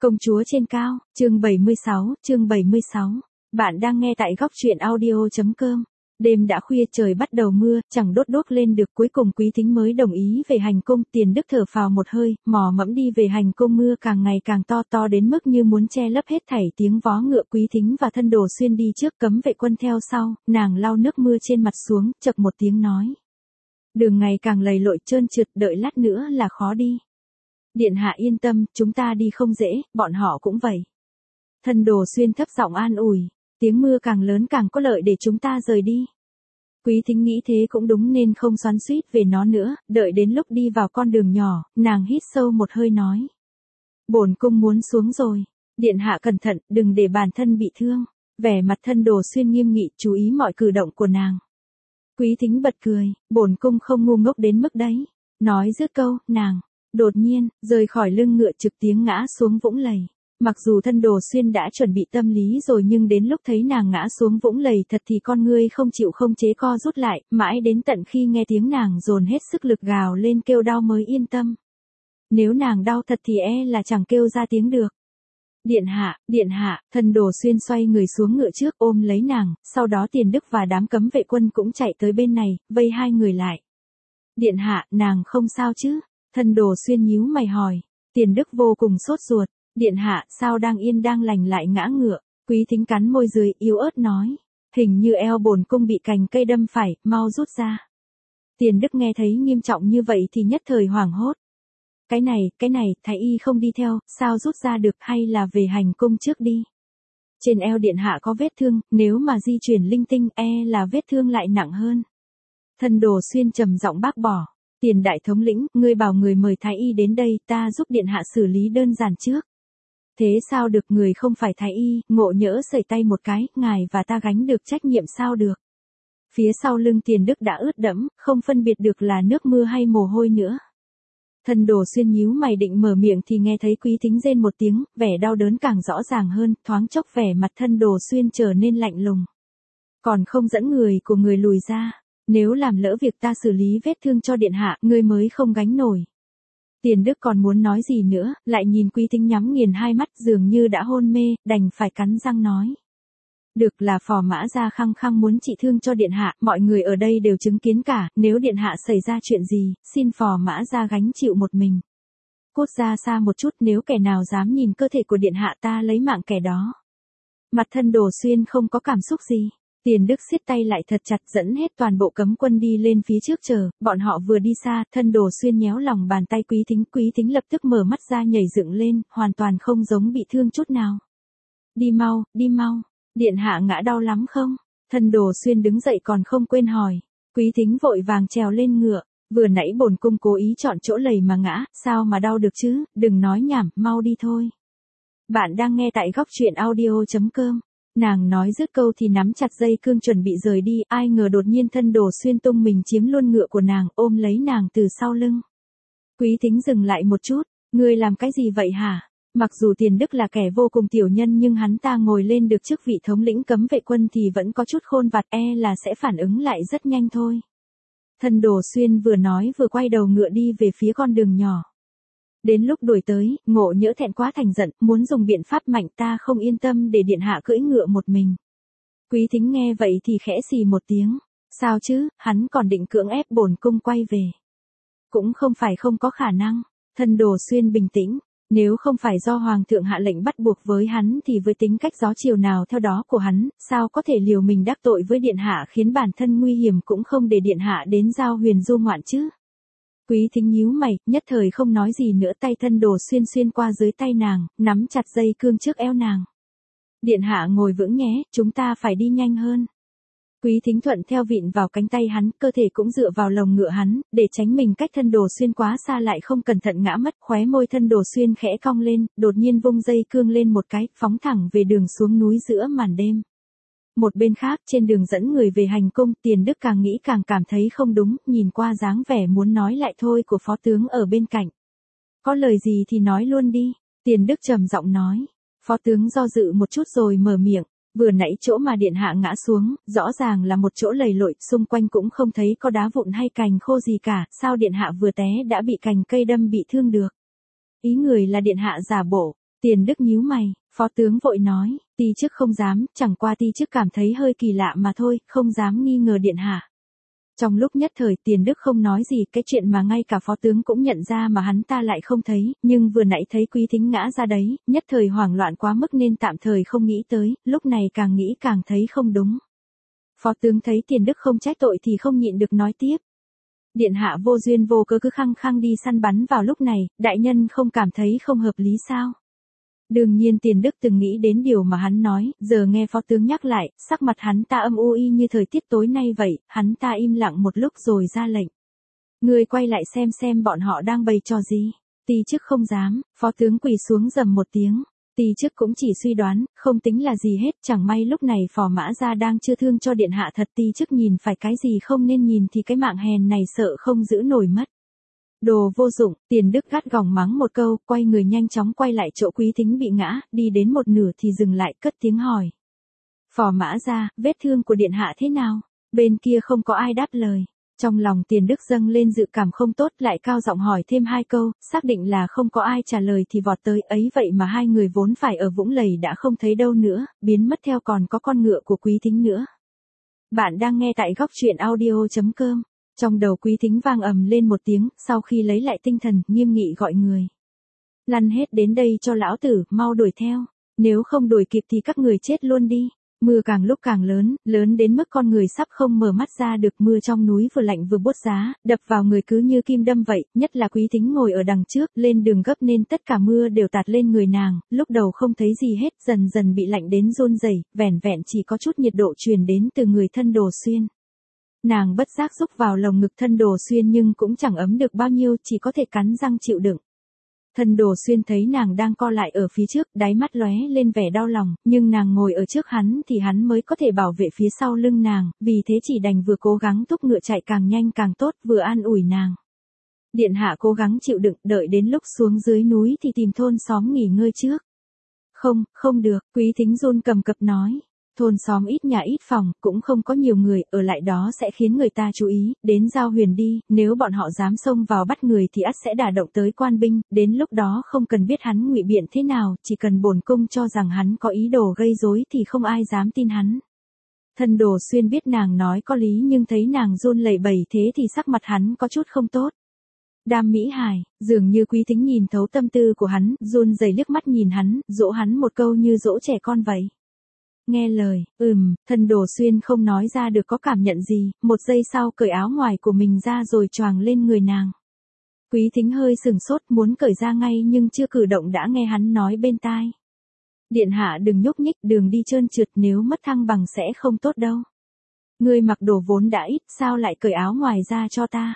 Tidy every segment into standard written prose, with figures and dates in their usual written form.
Công chúa trên cao, chương 76. Bạn đang nghe tại góc truyện audio.com. Đêm đã khuya trời bắt đầu mưa, chẳng đốt đuốc lên được, cuối cùng Quý Thính mới đồng ý về hành cung. Tiền Đức thở phào một hơi, mò mẫm đi về hành cung. Mưa càng ngày càng to đến mức như muốn che lấp hết thảy tiếng vó ngựa. Quý Thính và Thân Đồ Xuyên đi trước, Cấm Vệ Quân theo sau, nàng lau nước mưa trên mặt xuống, chậc một tiếng nói: đường ngày càng lầy lội trơn trượt, đợi lát nữa là khó đi. Điện hạ yên tâm, chúng ta đi không dễ, bọn họ cũng vậy. Thân Đồ Xuyên thấp giọng an ủi: tiếng mưa càng lớn càng có lợi để chúng ta rời đi. Quý Thính nghĩ thế cũng đúng nên không xoắn xuýt về nó nữa. Đợi đến lúc đi vào con đường nhỏ, nàng hít sâu một hơi nói: bổn cung muốn xuống rồi. Điện hạ cẩn thận, đừng để bản thân bị thương. Vẻ mặt Thân Đồ Xuyên nghiêm nghị, chú ý mọi cử động của nàng. Quý Thính bật cười: bổn cung không ngu ngốc đến mức đấy. Nói dứt câu, nàng đột nhiên rời khỏi lưng ngựa, trực tiếng ngã xuống vũng lầy. Mặc dù Thân Đồ Xuyên đã chuẩn bị tâm lý rồi, nhưng đến lúc thấy nàng ngã xuống vũng lầy thật thì con ngươi không chịu không chế co rút lại, mãi đến tận khi nghe tiếng nàng dồn hết sức lực gào lên kêu đau mới yên tâm. Nếu nàng đau thật thì là chẳng kêu ra tiếng được. Điện hạ, Thân Đồ Xuyên xoay người xuống ngựa trước, ôm lấy nàng, sau đó Tiền Đức và đám cấm vệ quân cũng chạy tới bên này, vây hai người lại. Điện hạ, nàng không sao chứ? Thân Đồ Xuyên nhíu mày hỏi. Tiền Đức vô cùng sốt ruột: điện hạ, sao đang yên đang lành lại ngã ngựa? Quý Thính cắn môi dưới, yếu ớt nói: hình như eo bổn cung bị cành cây đâm phải, mau rút ra. Tiền Đức nghe thấy nghiêm trọng như vậy thì nhất thời hoảng hốt. Cái này, thái y không đi theo, sao rút ra được, hay là về hành cung trước đi? Trên eo điện hạ có vết thương, nếu mà di chuyển linh tinh là vết thương lại nặng hơn. Thân Đồ Xuyên trầm giọng bác bỏ: Tiền đại thống lĩnh, ngươi bảo người mời thái y đến đây, ta giúp điện hạ xử lý đơn giản trước. Thế sao được, người không phải thái y, ngộ nhỡ sẩy tay một cái, ngài và ta gánh được trách nhiệm sao được? Phía sau lưng Tiền Đức đã ướt đẫm, không phân biệt được là nước mưa hay mồ hôi nữa. Thân Đồ Xuyên nhíu mày định mở miệng thì nghe thấy Quý Thính rên một tiếng, vẻ đau đớn càng rõ ràng hơn, thoáng chốc vẻ mặt Thân Đồ Xuyên trở nên lạnh lùng. Còn không dẫn người của người lùi ra, nếu làm lỡ việc ta xử lý vết thương cho điện hạ, ngươi mới không gánh nổi. Tiền Đức còn muốn nói gì nữa, lại nhìn Quý Thính nhắm nghiền hai mắt dường như đã hôn mê, đành phải cắn răng nói: được, là Phò Mã Gia khăng khăng muốn trị thương cho điện hạ, mọi người ở đây đều chứng kiến cả, nếu điện hạ xảy ra chuyện gì, xin Phò Mã Gia gánh chịu một mình. Cút ra xa một chút, nếu kẻ nào dám nhìn cơ thể của điện hạ ta lấy mạng kẻ đó. Mặt Thân Đồ Xuyên không có cảm xúc gì. Tiền Đức siết tay lại thật chặt, dẫn hết toàn bộ cấm quân đi lên phía trước chờ. Bọn họ vừa đi xa, Thân Đồ Xuyên nhéo lòng bàn tay Quý Thính. Quý Thính lập tức mở mắt ra nhảy dựng lên, hoàn toàn không giống bị thương chút nào. Đi mau, điện hạ ngã đau lắm không? Thân Đồ Xuyên đứng dậy còn không quên hỏi. Quý Thính vội vàng trèo lên ngựa: vừa nãy bổn cung cố ý chọn chỗ lầy mà ngã, sao mà đau được chứ, đừng nói nhảm, mau đi thôi. Bạn đang nghe tại góc truyện audio.com. Nàng nói dứt câu thì nắm chặt dây cương chuẩn bị rời đi, ai ngờ đột nhiên Thân Đồ Xuyên tung mình chiếm luôn ngựa của nàng, ôm lấy nàng từ sau lưng. Quý Thính dừng lại một chút: ngươi làm cái gì vậy hả? Mặc dù Tiền Đức là kẻ vô cùng tiểu nhân, nhưng hắn ta ngồi lên được chức vị thống lĩnh cấm vệ quân thì vẫn có chút khôn vặt, là sẽ phản ứng lại rất nhanh thôi. Thân Đồ Xuyên vừa nói vừa quay đầu ngựa đi về phía con đường nhỏ. Đến lúc đuổi tới, ngộ nhỡ thẹn quá thành giận, muốn dùng biện pháp mạnh, ta không yên tâm để điện hạ cưỡi ngựa một mình. Quý Thính nghe vậy thì khẽ xì một tiếng: sao chứ, hắn còn định cưỡng ép bổn cung quay về. Cũng không phải không có khả năng. Thân Đồ Xuyên bình tĩnh: nếu không phải do hoàng thượng hạ lệnh bắt buộc với hắn thì với tính cách gió chiều nào theo đó của hắn, sao có thể liều mình đắc tội với điện hạ khiến bản thân nguy hiểm cũng không để điện hạ đến giao huyền du ngoạn chứ. Quý Thính nhíu mày, nhất thời không nói gì nữa, tay Thân Đồ Xuyên xuyên qua dưới tay nàng, nắm chặt dây cương trước eo nàng. Điện hạ ngồi vững nhé, chúng ta phải đi nhanh hơn. Quý Thính thuận theo vịn vào cánh tay hắn, cơ thể cũng dựa vào lồng ngựa hắn, để tránh mình cách Thân Đồ Xuyên quá xa lại không cẩn thận ngã mất. Khóe môi Thân Đồ Xuyên khẽ cong lên, đột nhiên vung dây cương lên một cái, phóng thẳng về đường xuống núi giữa màn đêm. Một bên khác, trên đường dẫn người về hành cung, Tiền Đức càng nghĩ càng cảm thấy không đúng, nhìn qua dáng vẻ muốn nói lại thôi của phó tướng ở bên cạnh. Có lời gì thì nói luôn đi. Tiền Đức trầm giọng nói. Phó tướng do dự một chút rồi mở miệng: vừa nãy chỗ mà điện hạ ngã xuống, rõ ràng là một chỗ lầy lội, xung quanh cũng không thấy có đá vụn hay cành khô gì cả, sao điện hạ vừa té đã bị cành cây đâm bị thương được? Ý người là điện hạ giả bộ. Tiền Đức nhíu mày, phó tướng vội nói, ti chức không dám, chẳng qua ti chức cảm thấy hơi kỳ lạ mà thôi, không dám nghi ngờ điện hạ. Trong lúc nhất thời Tiền Đức không nói gì, cái chuyện mà ngay cả phó tướng cũng nhận ra mà hắn ta lại không thấy, nhưng vừa nãy thấy Quý Thính ngã ra đấy, nhất thời hoảng loạn quá mức nên tạm thời không nghĩ tới, lúc này càng nghĩ càng thấy không đúng. Phó tướng thấy Tiền Đức không trách tội thì không nhịn được nói tiếp. Điện hạ vô duyên vô cớ cứ khăng khăng đi săn bắn vào lúc này, đại nhân không cảm thấy không hợp lý sao? Đương nhiên Tiền Đức từng nghĩ đến điều mà hắn nói, giờ nghe phó tướng nhắc lại, sắc mặt hắn ta âm u y như thời tiết tối nay vậy, hắn ta im lặng một lúc rồi ra lệnh. Ngươi quay lại xem bọn họ đang bày trò gì. Ti chức không dám, phó tướng quỳ xuống rầm một tiếng. Ti chức cũng chỉ suy đoán, không tính là gì hết, chẳng may lúc này Phò Mã Gia đang chưa thương cho điện hạ thật. Ti chức nhìn phải cái gì không nên nhìn thì cái mạng hèn này sợ không giữ nổi mất. Đồ vô dụng, Tiền Đức gắt gỏng mắng một câu, quay người nhanh chóng quay lại chỗ Quý Thính bị ngã, đi đến một nửa thì dừng lại cất tiếng hỏi. Phò Mã Gia, vết thương của điện hạ thế nào? Bên kia không có ai đáp lời. Trong lòng Tiền Đức dâng lên dự cảm không tốt, lại cao giọng hỏi thêm 2 câu, xác định là không có ai trả lời thì vọt tới, ấy vậy mà 2 người vốn phải ở Vũng Lầy đã không thấy đâu nữa, biến mất theo còn có con ngựa của Quý Thính nữa. Bạn đang nghe tại góc truyện audio.com. Trong đầu Quý Thính vang ầm lên một tiếng, sau khi lấy lại tinh thần, nghiêm nghị gọi người. Lăn hết đến đây cho lão tử, mau đuổi theo, nếu không đuổi kịp thì các người chết luôn đi. Mưa càng lúc càng lớn, lớn đến mức con người sắp không mở mắt ra được, mưa trong núi vừa lạnh vừa buốt giá, đập vào người cứ như kim đâm vậy, nhất là Quý Thính ngồi ở đằng trước, lên đường gấp nên tất cả mưa đều tạt lên người nàng, lúc đầu không thấy gì hết, dần dần bị lạnh đến run rẩy, vẻn vẹn chỉ có chút nhiệt độ truyền đến từ người thân Đồ Xuyên. Nàng bất giác rúc vào lồng ngực thân Đồ Xuyên nhưng cũng chẳng ấm được bao nhiêu, chỉ có thể cắn răng chịu đựng. Thân Đồ Xuyên thấy nàng đang co lại ở phía trước, đáy mắt lóe lên vẻ đau lòng, nhưng nàng ngồi ở trước hắn thì hắn mới có thể bảo vệ phía sau lưng nàng, vì thế chỉ đành vừa cố gắng thúc ngựa chạy càng nhanh càng tốt, vừa an ủi nàng. Điện hạ cố gắng chịu đựng, đợi đến lúc xuống dưới núi thì tìm thôn xóm nghỉ ngơi trước. Không được, Quý Thính run cầm cập nói. Thôn xóm ít nhà ít phòng, cũng không có nhiều người, ở lại đó sẽ khiến người ta chú ý, đến Giao Huyền đi, nếu bọn họ dám xông vào bắt người thì ắt sẽ đả động tới quan binh, đến lúc đó không cần biết hắn ngụy biện thế nào, chỉ cần bổn cung cho rằng hắn có ý đồ gây rối thì không ai dám tin hắn. Thân Đồ Xuyên biết nàng nói có lý nhưng thấy nàng run lẩy bẩy thế thì sắc mặt hắn có chút không tốt. Đam Mỹ Hải, dường như Quý Thính nhìn thấu tâm tư của hắn, run rẩy liếc mắt nhìn hắn, dỗ hắn một câu như dỗ trẻ con vậy. Nghe lời, thân Đồ Xuyên không nói ra được có cảm nhận gì, một giây sau cởi áo ngoài của mình ra rồi choàng lên người nàng. Quý Thính hơi sừng sốt muốn cởi ra ngay nhưng chưa cử động đã nghe hắn nói bên tai. Điện hạ đừng nhúc nhích, đường đi trơn trượt, nếu mất thăng bằng sẽ không tốt đâu. Ngươi mặc đồ vốn đã ít, sao lại cởi áo ngoài ra cho ta?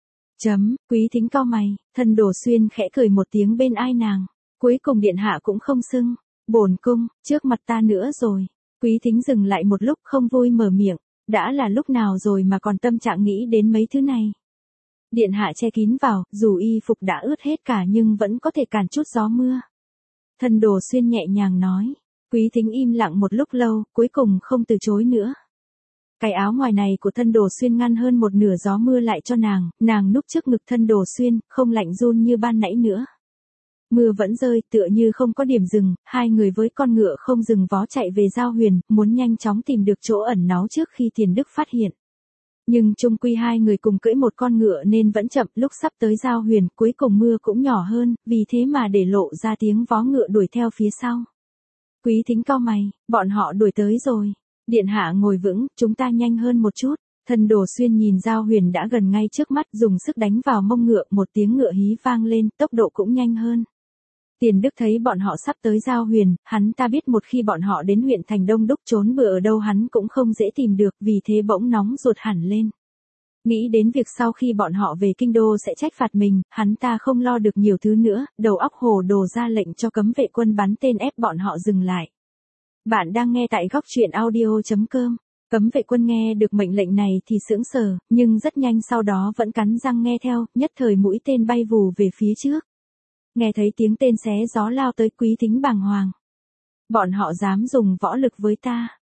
Quý Thính cau mày, thân Đồ Xuyên khẽ cười một tiếng bên ai nàng. Cuối cùng điện hạ cũng không xưng. Bổn cung, trước mặt ta nữa rồi. Quý Thính dừng lại một lúc không vui mở miệng. Đã là lúc nào rồi mà còn tâm trạng nghĩ đến mấy thứ này. Điện hạ che kín vào, dù y phục đã ướt hết cả nhưng vẫn có thể cản chút gió mưa. Thân Đồ Xuyên nhẹ nhàng nói. Quý Thính im lặng một lúc lâu, cuối cùng không từ chối nữa. Cái áo ngoài này của thân Đồ Xuyên ngăn hơn một nửa gió mưa lại cho nàng núp trước ngực thân Đồ Xuyên, không lạnh run như ban nãy nữa. Mưa vẫn rơi, tựa như không có điểm dừng, 2 người với con ngựa không dừng vó chạy về Giao Huyền, muốn nhanh chóng tìm được chỗ ẩn náu trước khi Tiền Đức phát hiện. Nhưng chung quy 2 người cùng cưỡi một con ngựa nên vẫn chậm, lúc sắp tới Giao Huyền, cuối cùng mưa cũng nhỏ hơn, vì thế mà để lộ ra tiếng vó ngựa đuổi theo phía sau. Quý Thính cau mày, bọn họ đuổi tới rồi. Điện hạ ngồi vững, chúng ta nhanh hơn một chút. Thân Đồ Xuyên nhìn Giao Huyền đã gần ngay trước mắt, dùng sức đánh vào mông ngựa, một tiếng ngựa hí vang lên, tốc độ cũng nhanh hơn. Tiền Đức thấy bọn họ sắp tới Giao Huyền, hắn ta biết một khi bọn họ đến huyện thành Đông Đúc trốn bừa ở đâu hắn cũng không dễ tìm được, vì thế bỗng nóng ruột hẳn lên. Nghĩ đến việc sau khi bọn họ về kinh đô sẽ trách phạt mình, hắn ta không lo được nhiều thứ nữa, đầu óc hồ đồ ra lệnh cho cấm vệ quân bắn tên ép bọn họ dừng lại. Bạn đang nghe tại góc truyện audio.com. Cấm vệ quân nghe được mệnh lệnh này thì sững sờ, nhưng rất nhanh sau đó vẫn cắn răng nghe theo, nhất thời mũi tên bay vù về phía trước. Nghe thấy tiếng tên xé gió lao tới, Quý Thính bàng hoàng. Bọn họ dám dùng võ lực với ta.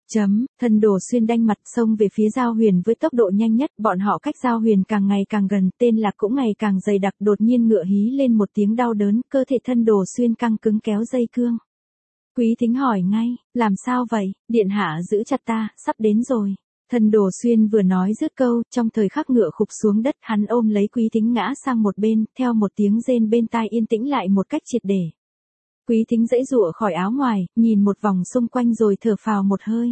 Thân Đồ Xuyên đanh mặt xông về phía Giao Huyền với tốc độ nhanh nhất, bọn họ cách Giao Huyền càng ngày càng gần, tên lạc cũng ngày càng dày đặc, đột nhiên ngựa hí lên một tiếng đau đớn, cơ thể Thân Đồ Xuyên căng cứng kéo dây cương. Quý Thính hỏi ngay, làm sao vậy, điện hạ giữ chặt ta, sắp đến rồi. Thân Đồ Xuyên vừa nói dứt câu, trong thời khắc ngựa khục xuống đất, hắn ôm lấy Quý Thính ngã sang một bên, theo một tiếng rên bên tai yên tĩnh lại một cách triệt để. Quý Thính giãy giụa khỏi áo ngoài, nhìn một vòng xung quanh rồi thở phào một hơi.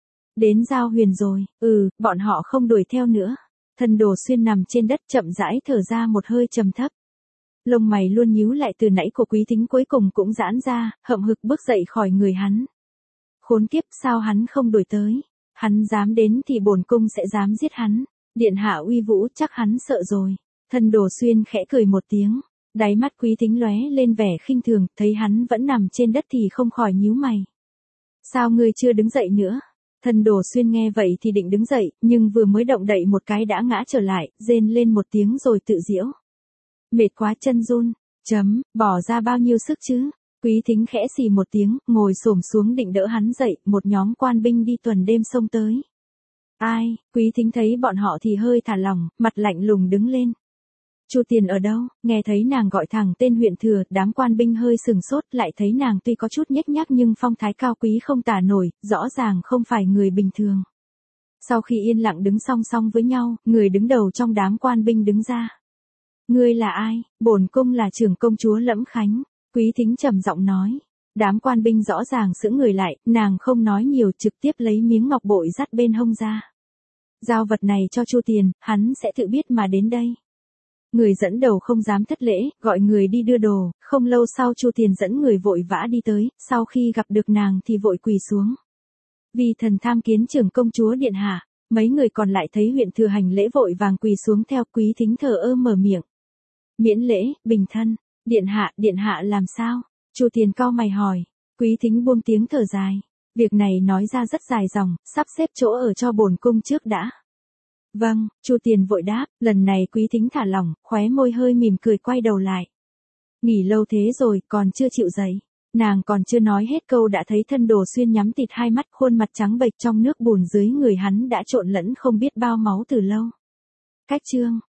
Đến Giao Huyền rồi, bọn họ không đuổi theo nữa. Thân Đồ Xuyên nằm trên đất chậm rãi thở ra một hơi trầm thấp. Lông mày luôn nhíu lại từ nãy của Quý Thính cuối cùng cũng giãn ra, hậm hực bước dậy khỏi người hắn. Khốn kiếp, sao hắn không đuổi tới? Hắn dám đến thì bổn cung sẽ dám giết hắn. Điện hạ uy vũ, chắc hắn sợ rồi. Thân Đồ Xuyên khẽ cười một tiếng. Đáy mắt Quý Thính lóe lên vẻ khinh thường, thấy hắn vẫn nằm trên đất thì không khỏi nhíu mày. Sao ngươi chưa đứng dậy nữa? Thân Đồ Xuyên nghe vậy thì định đứng dậy, nhưng vừa mới động đậy một cái đã ngã trở lại, rên lên một tiếng rồi tự giễu. Mệt quá chân run. Bỏ ra bao nhiêu sức chứ? Quý Thính khẽ xì một tiếng, ngồi xổm xuống định đỡ hắn dậy, một nhóm quan binh đi tuần đêm xông tới. Ai? Quý Thính thấy bọn họ thì hơi thả lỏng, mặt lạnh lùng đứng lên. Chu Tiền ở đâu? Nghe thấy nàng gọi thẳng tên huyện thừa, đám quan binh hơi sừng sốt, lại thấy nàng tuy có chút nhếch nhác nhưng phong thái cao quý không tả nổi, rõ ràng không phải người bình thường. Sau khi yên lặng đứng song song với nhau, người đứng đầu trong đám quan binh đứng ra. Ngươi là ai? Bổn cung là trưởng công chúa Lẫm Khánh. Quý Thính trầm giọng nói. Đám quan binh rõ ràng sững người lại, nàng không nói nhiều, trực tiếp lấy miếng ngọc bội dắt bên hông ra. Giao vật này cho Chu Tiền, hắn sẽ tự biết mà đến đây. Người dẫn đầu không dám thất lễ, gọi người đi đưa đồ, không lâu sau Chu Tiền dẫn người vội vã đi tới, sau khi gặp được nàng thì vội quỳ xuống. Vì thần tham kiến trưởng công chúa điện hạ, mấy người còn lại thấy huyện thừa hành lễ vội vàng quỳ xuống theo. Quý Thính thờ ơ mở miệng. Miễn lễ, bình thân. Điện hạ làm sao? Chu Tiền cau mày hỏi. Quý Thính buông tiếng thở dài. Việc này nói ra rất dài dòng, sắp xếp chỗ ở cho bổn cung trước đã. Vâng, Chu Tiền vội đáp, lần này Quý Thính thả lỏng, khóe môi hơi mỉm cười quay đầu lại. Nghỉ lâu thế rồi, còn chưa chịu dậy. Nàng còn chưa nói hết câu đã thấy Thân Đồ Xuyên nhắm tịt hai mắt, khuôn mặt trắng bệch trong nước bùn dưới người hắn đã trộn lẫn không biết bao máu từ lâu. Cách chương